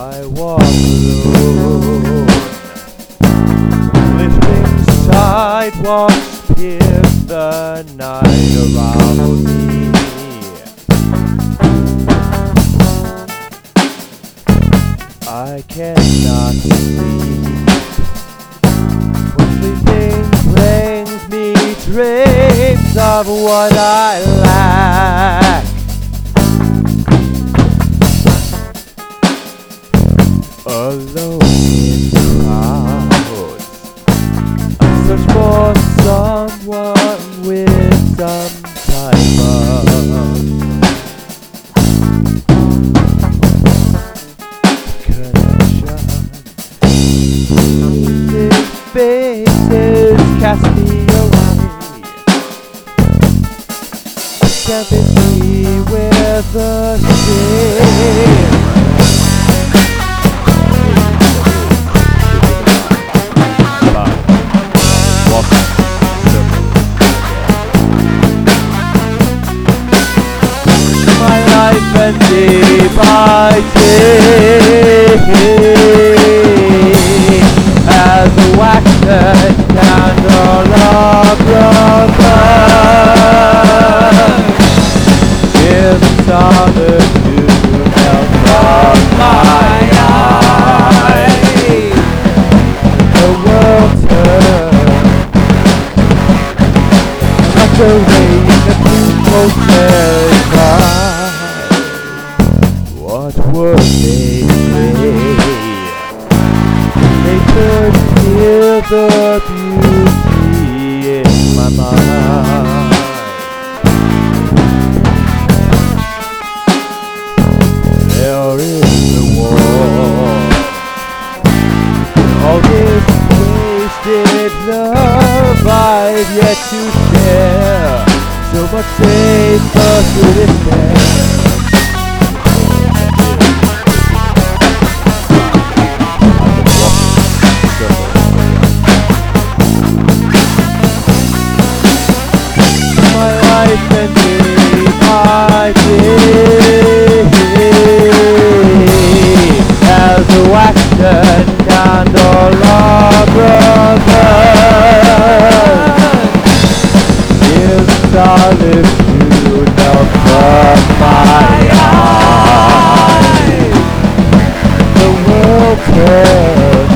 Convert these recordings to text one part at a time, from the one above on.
I walk alone, lifting sidewalks pierce the night around me. I cannot sleep when sleeping brings me dreams of what I lack. Alone in crowds, I search for someone with some type of connection. These faces cast me away. Can't they see where the shade? And day by day, as a waxen candelabra burns in the solitude of my eyes. The world turns like the rain that people terrified. What would they say? They could hear the beauty in my mind. There is the war, all this wasted love I've yet to share. So much safer to despair. And day by day, as a waxen candelabra burns in solitude of my eyes. The world turns.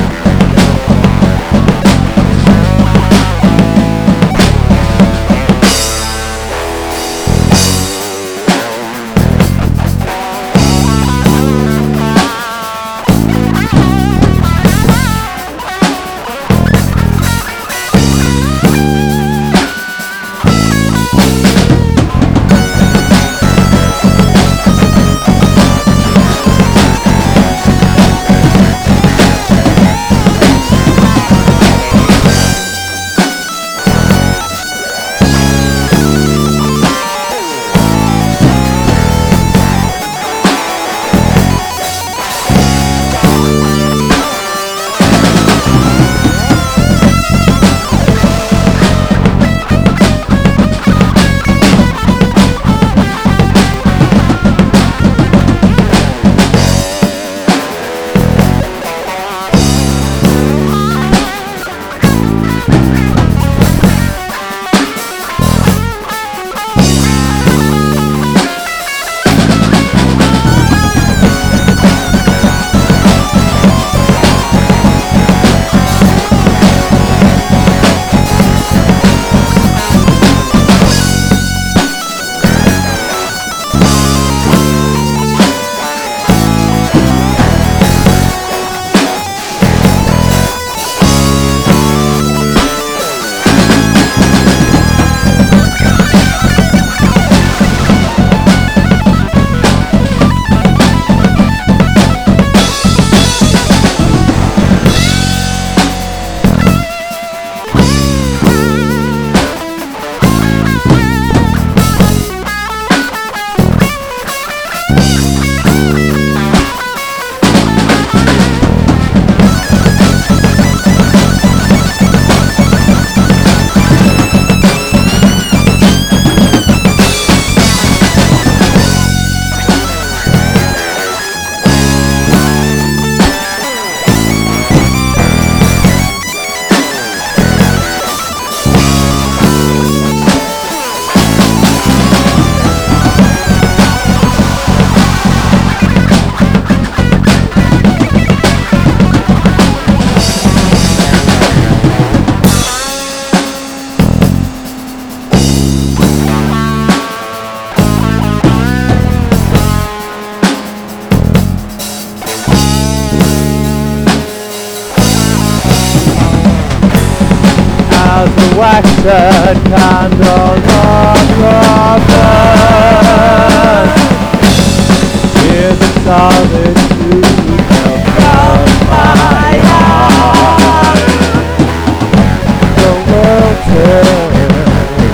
waxen candle on your burn. Here's a solitude from my heart. The world turns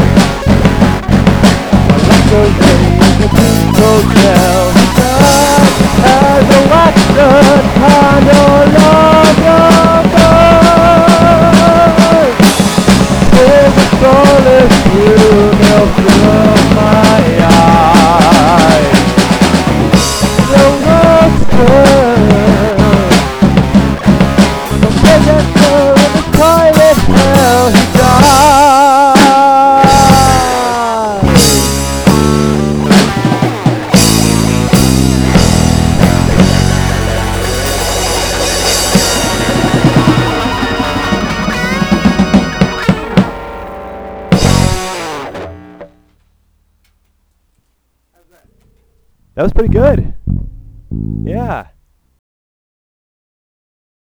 like a rain in a pink hotel. As a waxen candle on your burn. There's a solitude from my eyes. The world's turned. The predator in the toilet hell, he died. That was pretty good. Yeah.